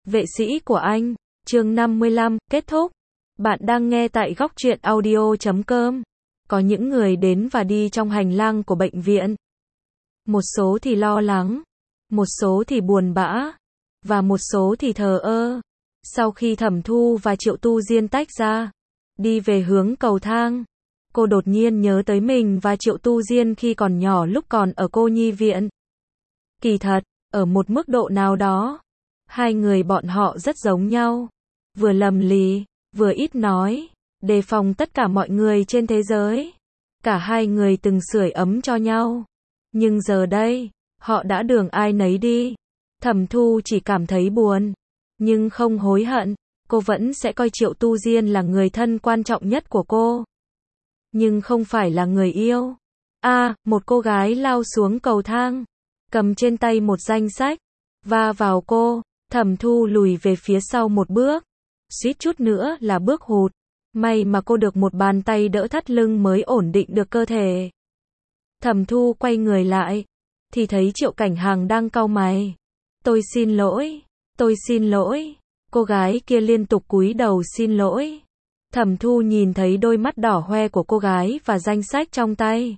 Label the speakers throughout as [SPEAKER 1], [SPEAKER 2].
[SPEAKER 1] Vệ sĩ của anh, chương 55, kết thúc. Bạn đang nghe tại góc truyện audio.com. Có những người đến và đi trong hành lang của bệnh viện. Một số thì lo lắng, một số thì buồn bã, và một số thì thờ ơ. Sau khi Thẩm Thu và Triệu Tu Diên tách ra, đi về hướng cầu thang, cô đột nhiên nhớ tới mình và Triệu Tu Diên khi còn nhỏ lúc còn ở cô nhi viện. Kỳ thật, ở một mức độ nào đó, hai người bọn họ rất giống nhau. Vừa lầm lì, vừa ít nói, đề phòng tất cả mọi người trên thế giới. Cả hai người từng sưởi ấm cho nhau. Nhưng giờ đây, họ đã đường ai nấy đi. Thẩm Thu chỉ cảm thấy buồn, nhưng không hối hận. Cô vẫn sẽ coi Triệu Tu Diên là người thân quan trọng nhất của cô, nhưng không phải là người yêu. Một cô gái lao xuống cầu thang, cầm trên tay một danh sách, va vào cô. Thẩm Thu lùi về phía sau một bước, suýt chút nữa là bước hụt. May mà cô được một bàn tay đỡ thắt lưng mới ổn định được cơ thể. Thẩm Thu quay người lại, thì thấy Triệu Cảnh Hằng đang cau mày. Tôi xin lỗi, tôi xin lỗi. Cô gái kia liên tục cúi đầu xin lỗi. Thẩm Thu nhìn thấy đôi mắt đỏ hoe của cô gái và danh sách trong tay.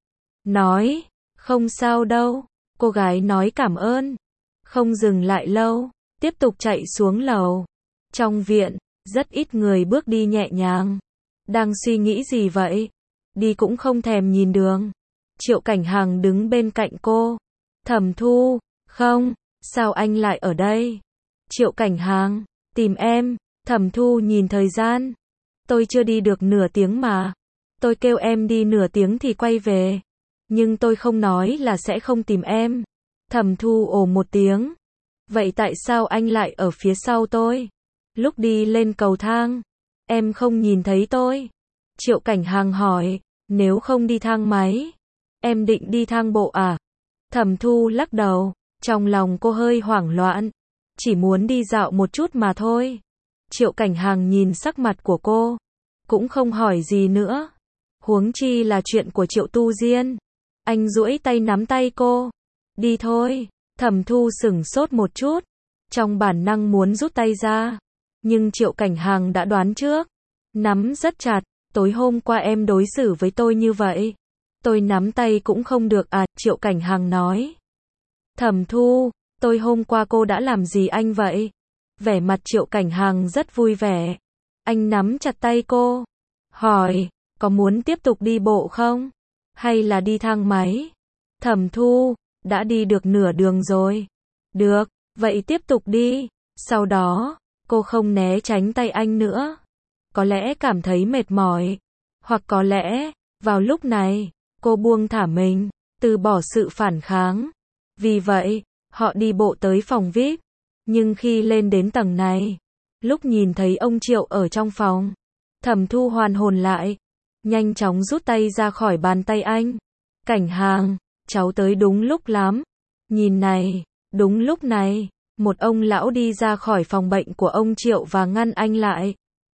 [SPEAKER 1] Nói, không sao đâu. Cô gái nói cảm ơn. Không dừng lại lâu, tiếp tục chạy xuống lầu. Trong viện, rất ít người bước đi nhẹ nhàng. Đang suy nghĩ gì vậy? Đi cũng không thèm nhìn đường. Triệu Cảnh Hằng đứng bên cạnh cô. Thẩm Thu, không, sao anh lại ở đây? Triệu Cảnh Hằng, tìm em. Thẩm Thu nhìn thời gian. Tôi chưa đi được nửa tiếng mà. Tôi kêu em đi nửa tiếng thì quay về. Nhưng tôi không nói là sẽ không tìm em. Thẩm Thu ồ một tiếng. Vậy tại sao anh lại ở phía sau tôi? Lúc đi lên cầu thang, em không nhìn thấy tôi. Triệu Cảnh Hằng hỏi, nếu không đi thang máy, em định đi thang bộ à? Thẩm Thu lắc đầu, trong lòng cô hơi hoảng loạn. Chỉ muốn đi dạo một chút mà thôi. Triệu Cảnh Hằng nhìn sắc mặt của cô, cũng không hỏi gì nữa. Huống chi là chuyện của Triệu Tu Diên. Anh duỗi tay nắm tay cô. Đi thôi. Thẩm Thu sửng sốt một chút, trong bản năng muốn rút tay ra. Nhưng Triệu Cảnh Hằng đã đoán trước. Nắm rất chặt, tối hôm qua em đối xử với tôi như vậy. Tôi nắm tay cũng không được à? Triệu Cảnh Hằng nói. Thẩm Thu, tôi hôm qua cô đã làm gì anh vậy? Vẻ mặt Triệu Cảnh Hằng rất vui vẻ. Anh nắm chặt tay cô, hỏi, có muốn tiếp tục đi bộ không? Hay là đi thang máy? Thẩm Thu, đã đi được nửa đường rồi. Được, vậy tiếp tục đi. Sau đó, cô không né tránh tay anh nữa. Có lẽ cảm thấy mệt mỏi. Hoặc có lẽ, vào lúc này, cô buông thả mình, từ bỏ sự phản kháng. Vì vậy, họ đi bộ tới phòng VIP. Nhưng khi lên đến tầng này, lúc nhìn thấy ông Triệu ở trong phòng, Thẩm Thu hoàn hồn lại, nhanh chóng rút tay ra khỏi bàn tay anh. Cảnh Hằng, cháu tới đúng lúc lắm. Nhìn này, đúng lúc này, một ông lão đi ra khỏi phòng bệnh của ông Triệu và ngăn anh lại.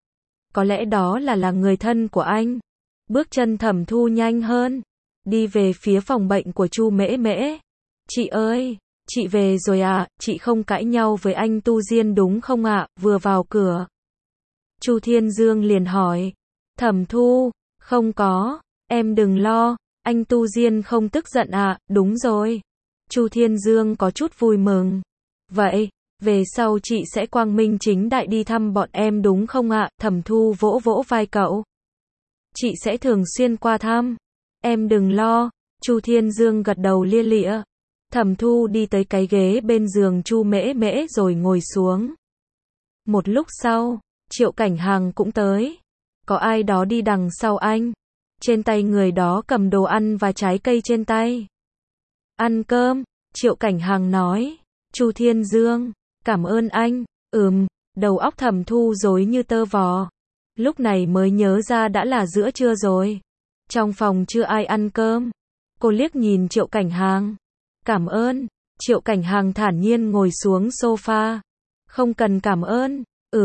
[SPEAKER 1] Có lẽ đó là người thân của anh. Bước chân Thẩm Thu nhanh hơn, đi về phía phòng bệnh của Chu Mễ Mễ. Chị ơi, chị về rồi à? Chị không cãi nhau với anh Tu Diên đúng không ạ? Vừa vào cửa, Chu Thiên Dương liền hỏi. Thẩm Thu, không có, em đừng lo, anh Tu Diên không tức giận à? Đúng rồi. Chu Thiên Dương có chút vui mừng. Vậy, về sau chị sẽ quang minh chính đại đi thăm bọn em đúng không ạ? Thẩm Thu vỗ vỗ vai cậu. Chị sẽ thường xuyên qua thăm. Em đừng lo. Chu Thiên Dương gật đầu lia lịa. Thẩm Thu đi tới cái ghế bên giường Chu Mễ Mễ rồi ngồi xuống. Một lúc sau, Triệu Cảnh Hằng cũng tới. Có ai đó đi đằng sau anh. Trên tay người đó cầm đồ ăn và trái cây trên tay. Ăn cơm, Triệu Cảnh Hằng nói. Chu Thiên Dương, cảm ơn anh. Đầu óc Thẩm Thu rối như tơ vò. Lúc này mới nhớ ra đã là giữa trưa rồi. Trong phòng chưa ai ăn cơm. Cô liếc nhìn Triệu Cảnh Hằng. Cảm ơn. Triệu Cảnh Hằng thản nhiên ngồi xuống sofa. Không cần cảm ơn.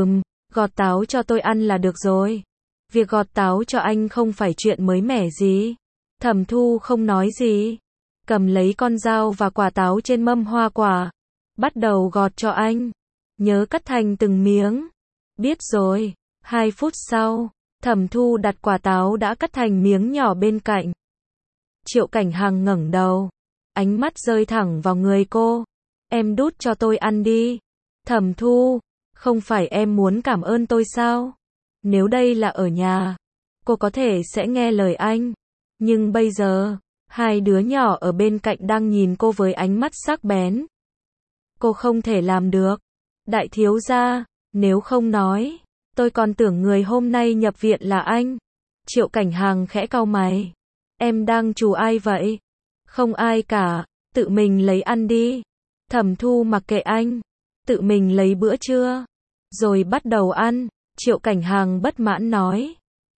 [SPEAKER 1] Gọt táo cho tôi ăn là được rồi. Việc gọt táo cho anh không phải chuyện mới mẻ gì. Thẩm Thu không nói gì. Cầm lấy con dao và quả táo trên mâm hoa quả. Bắt đầu gọt cho anh. nhớ cắt thành từng miếng. Biết rồi. 2 phút sau, Thẩm Thu đặt quả táo đã cắt thành miếng nhỏ bên cạnh. Triệu Cảnh Hằng ngẩng đầu, ánh mắt rơi thẳng vào người cô. Em đút cho tôi ăn đi. Thẩm Thu, không phải em muốn cảm ơn tôi sao? Nếu đây là ở nhà, cô có thể sẽ nghe lời anh. Nhưng bây giờ, hai đứa nhỏ ở bên cạnh đang nhìn cô với ánh mắt sắc bén. Cô không thể làm được. Đại thiếu gia, nếu không nói, tôi còn tưởng người hôm nay nhập viện là anh. Triệu Cảnh Hằng khẽ cau mày. Em đang trù ai vậy? Không ai cả, tự mình lấy ăn đi. Thẩm Thu mặc kệ anh, tự mình lấy bữa trưa, rồi bắt đầu ăn. Triệu Cảnh Hằng bất mãn nói.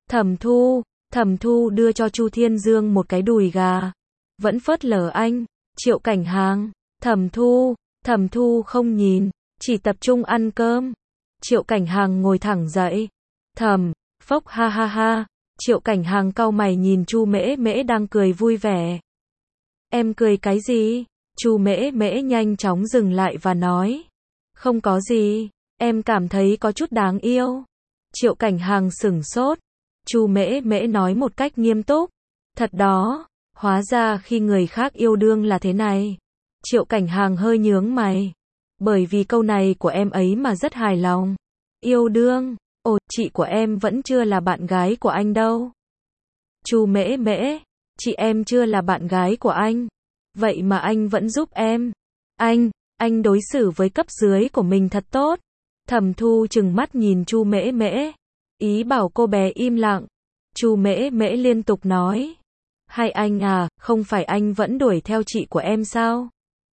[SPEAKER 1] Thẩm Thu đưa cho Chu Thiên Dương một cái đùi gà. Vẫn phớt lờ anh. Triệu Cảnh Hằng, Thẩm Thu không nhìn, chỉ tập trung ăn cơm. Triệu Cảnh Hằng ngồi thẳng dậy. Phốc ha ha ha. Triệu Cảnh Hằng cau mày nhìn Chu Mễ Mễ đang cười vui vẻ. Em cười cái gì? Chu Mễ Mễ nhanh chóng dừng lại và nói. Không có gì, em cảm thấy có chút đáng yêu. Triệu Cảnh Hằng sửng sốt. Chu Mễ Mễ nói một cách nghiêm túc. Thật đó, hóa ra khi người khác yêu đương là thế này. Triệu Cảnh Hằng hơi nhướng mày. Bởi vì câu này của em ấy mà rất hài lòng. Yêu đương? Ồ, chị của em vẫn chưa là bạn gái của anh đâu. Chu Mễ Mễ, chị em chưa là bạn gái của anh. Vậy mà anh vẫn giúp em. Anh đối xử với cấp dưới của mình thật tốt. Thẩm Thu trừng mắt nhìn Chu Mễ Mễ, ý bảo cô bé im lặng. Chu Mễ Mễ liên tục nói. Hay anh à, không phải anh vẫn đuổi theo chị của em sao?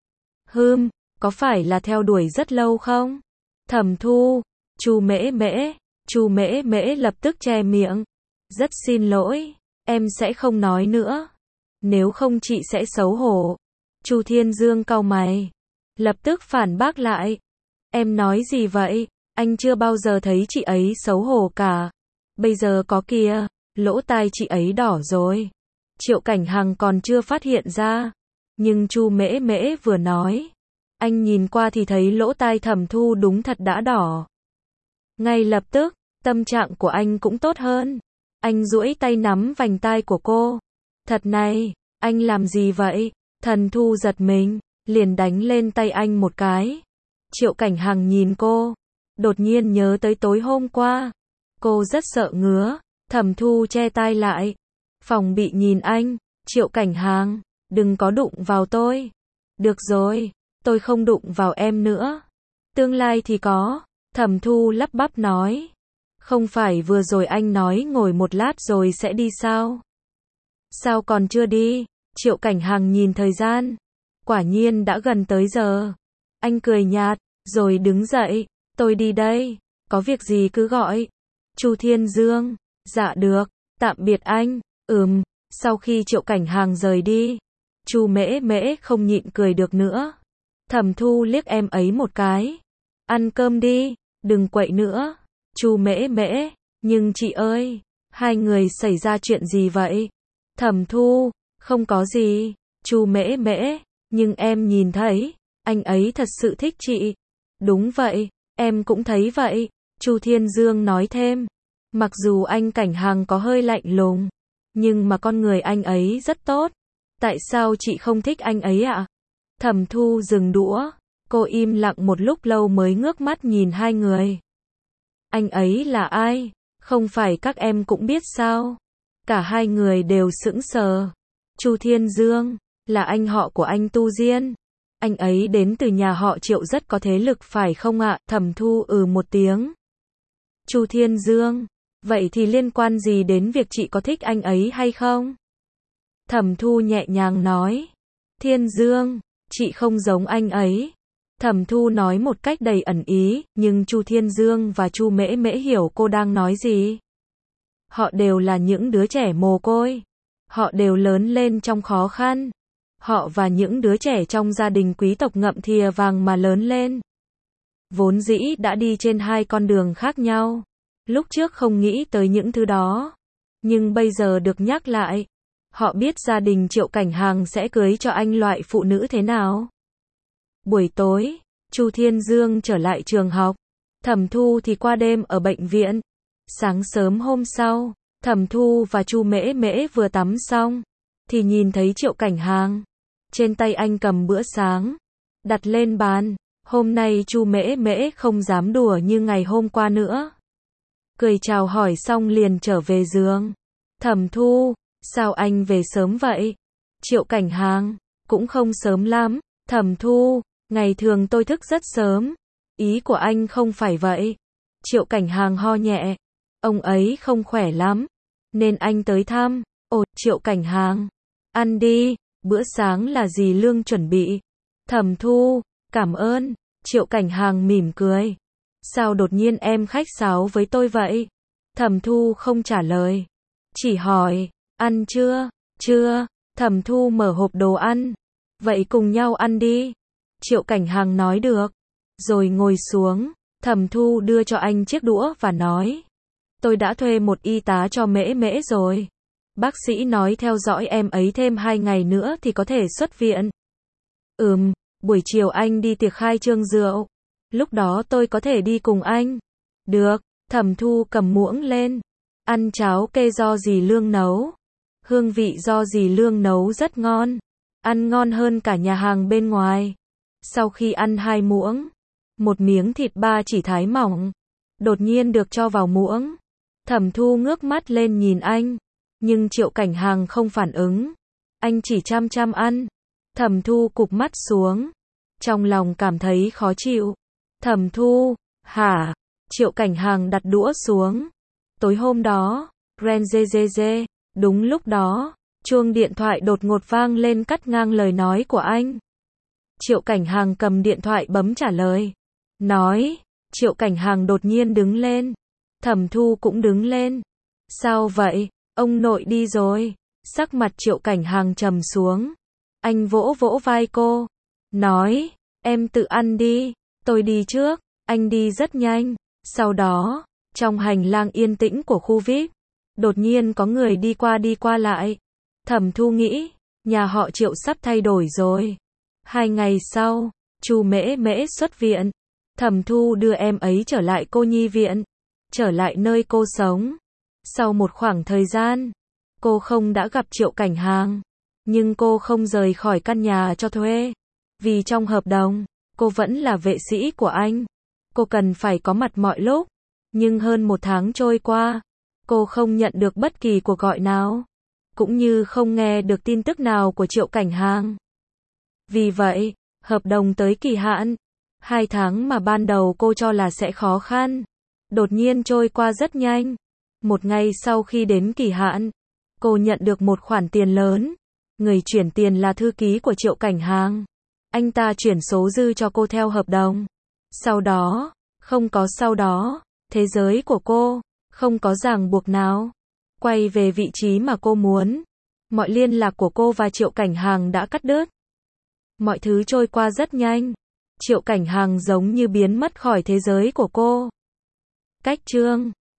[SPEAKER 1] Có phải là theo đuổi rất lâu không? Thẩm Thu, Chu Mễ Mễ lập tức che miệng. Rất xin lỗi, em sẽ không nói nữa. Nếu không chị sẽ xấu hổ. Chu Thiên Dương cau mày, lập tức phản bác lại. Em nói gì vậy? Anh chưa bao giờ thấy chị ấy xấu hổ cả. Bây giờ có kìa, lỗ tai chị ấy đỏ rồi. Triệu Cảnh Hằng còn chưa phát hiện ra. Nhưng Chu Mễ Mễ vừa nói, anh nhìn qua thì thấy lỗ tai Thẩm Thu đúng thật đã đỏ. Ngay lập tức, tâm trạng của anh cũng tốt hơn. Anh duỗi tay nắm vành tai của cô. Thật này, anh làm gì vậy? Thẩm Thu giật mình, liền đánh lên tay anh một cái. Triệu Cảnh Hằng nhìn cô, đột nhiên nhớ tới tối hôm qua. Cô rất sợ ngứa. Thẩm Thu che tai lại, phòng bị nhìn anh. Triệu Cảnh Hằng, đừng có đụng vào tôi. Được rồi, tôi không đụng vào em nữa. Tương lai thì có. Thẩm Thu lắp bắp nói. Không phải vừa rồi anh nói ngồi một lát rồi sẽ đi sao? Sao còn chưa đi? Triệu Cảnh Hằng nhìn thời gian. Quả nhiên đã gần tới giờ. Anh cười nhạt, rồi đứng dậy. Tôi đi đây. Có việc gì cứ gọi. Chu Thiên Dương. Dạ được. Tạm biệt anh. Sau khi Triệu Cảnh Hằng rời đi, Chu Mễ Mễ không nhịn cười được nữa. Thẩm Thu liếc em ấy một cái. Ăn cơm đi, đừng quậy nữa. Chu Mễ Mễ, nhưng chị ơi, hai người xảy ra chuyện gì vậy? Thẩm Thu, không có gì. Chu Mễ Mễ, nhưng em nhìn thấy, anh ấy thật sự thích chị. Đúng vậy, em cũng thấy vậy. Chu Thiên Dương nói thêm. Mặc dù anh Cảnh Hằng có hơi lạnh lùng, nhưng mà con người anh ấy rất tốt. Tại sao chị không thích anh ấy ạ? Thẩm Thu dừng đũa. Cô im lặng một lúc lâu mới ngước mắt nhìn hai người. Anh ấy là ai? Không phải các em cũng biết sao? Cả hai người đều sững sờ. Chu Thiên Dương, là anh họ của anh Tu Diên. Anh ấy đến từ nhà họ Triệu rất có thế lực phải không ạ? Thẩm Thu một tiếng. Chu Thiên Dương, vậy thì liên quan gì đến việc chị có thích anh ấy hay không? Thẩm Thu nhẹ nhàng nói. Thiên Dương, chị không giống anh ấy. Thẩm Thu nói một cách đầy ẩn ý, nhưng Chu Thiên Dương và Chu Mễ Mễ hiểu cô đang nói gì. Họ đều là những đứa trẻ mồ côi. Họ đều lớn lên trong khó khăn. Họ và những đứa trẻ trong gia đình quý tộc ngậm thìa vàng mà lớn lên. Vốn dĩ đã đi trên hai con đường khác nhau. Lúc trước không nghĩ tới những thứ đó. Nhưng bây giờ được nhắc lại. Họ biết gia đình Triệu Cảnh Hằng sẽ cưới cho anh loại phụ nữ thế nào. Buổi tối, Chu Thiên Dương trở lại trường học. Thẩm Thu thì qua đêm ở bệnh viện. Sáng sớm hôm sau, Thẩm Thu và Chu Mễ Mễ vừa tắm xong, thì nhìn thấy Triệu Cảnh Hàng. Trên tay anh cầm bữa sáng, đặt lên bàn. Hôm nay Chu Mễ Mễ không dám đùa như ngày hôm qua nữa. Cười chào hỏi xong liền trở về giường. Thẩm Thu, sao anh về sớm vậy? Triệu Cảnh Hàng, cũng không sớm lắm. Thẩm Thu, ngày thường tôi thức rất sớm. Ý của anh không phải vậy. Triệu Cảnh Hàng ho nhẹ. Ông ấy không khỏe lắm, nên anh tới thăm. Ồ, Triệu Cảnh Hàng, ăn đi, bữa sáng là dì Lương chuẩn bị. Thẩm Thu, cảm ơn. Triệu Cảnh Hàng mỉm cười. Sao đột nhiên em khách sáo với tôi vậy? Thẩm Thu không trả lời, chỉ hỏi, ăn chưa? Chưa. Thẩm Thu mở hộp đồ ăn. Vậy cùng nhau ăn đi. Triệu Cảnh Hàng nói được, rồi ngồi xuống. Thẩm Thu đưa cho anh chiếc đũa và nói, tôi đã thuê một y tá cho Mễ Mễ rồi. Bác sĩ nói theo dõi em ấy thêm 2 ngày nữa thì có thể xuất viện. Buổi chiều anh đi tiệc khai trương rượu. Lúc đó tôi có thể đi cùng anh. Được. Thẩm Thu cầm muỗng lên. Ăn cháo kê do dì Lương nấu. Hương vị do dì Lương nấu rất ngon. Ăn ngon hơn cả nhà hàng bên ngoài. Sau khi ăn 2 muỗng, một miếng thịt ba chỉ thái mỏng đột nhiên được cho vào muỗng. Thẩm Thu ngước mắt lên nhìn anh, nhưng Triệu Cảnh Hàng không phản ứng. Anh chỉ chăm chăm ăn. Thẩm Thu cụp mắt xuống, trong lòng cảm thấy khó chịu. Thẩm Thu, hả? Triệu Cảnh Hàng đặt đũa xuống. Tối hôm đó, ren dê dê dê. Đúng lúc đó, chuông điện thoại đột ngột vang lên cắt ngang lời nói của anh. Triệu Cảnh Hàng cầm điện thoại bấm trả lời. Nói, Triệu Cảnh Hàng đột nhiên đứng lên. Thẩm Thu cũng đứng lên. Sao vậy? Ông nội đi rồi. Sắc mặt Triệu Cảnh Hàng trầm xuống. Anh vỗ vỗ vai cô. Nói, em tự ăn đi. Tôi đi trước. Anh đi rất nhanh. Sau đó, trong hành lang yên tĩnh của khu VIP, đột nhiên có người đi qua lại. Thẩm Thu nghĩ, nhà họ Triệu sắp thay đổi rồi. 2 ngày sau, Chu Mễ Mễ xuất viện. Thẩm Thu đưa em ấy trở lại cô nhi viện, trở lại nơi cô sống. Sau một khoảng thời gian, cô không đã gặp Triệu Cảnh Hàng, nhưng cô không rời khỏi căn nhà cho thuê. Vì trong hợp đồng, cô vẫn là vệ sĩ của anh. Cô cần phải có mặt mọi lúc. Nhưng hơn 1 tháng trôi qua, cô không nhận được bất kỳ cuộc gọi nào, cũng như không nghe được tin tức nào của Triệu Cảnh Hàng. Vì vậy, hợp đồng tới kỳ hạn, 2 tháng mà ban đầu cô cho là sẽ khó khăn, đột nhiên trôi qua rất nhanh. Một ngày sau khi đến kỳ hạn, cô nhận được một khoản tiền lớn. Người chuyển tiền là thư ký của Triệu Cảnh Hàng. Anh ta chuyển số dư cho cô theo hợp đồng. Sau đó, không có sau đó, thế giới của cô không có ràng buộc nào. Quay về vị trí mà cô muốn. Mọi liên lạc của cô và Triệu Cảnh Hàng đã cắt đứt. Mọi thứ trôi qua rất nhanh. Triệu Cảnh Hàng giống như biến mất khỏi thế giới của cô. Cách chương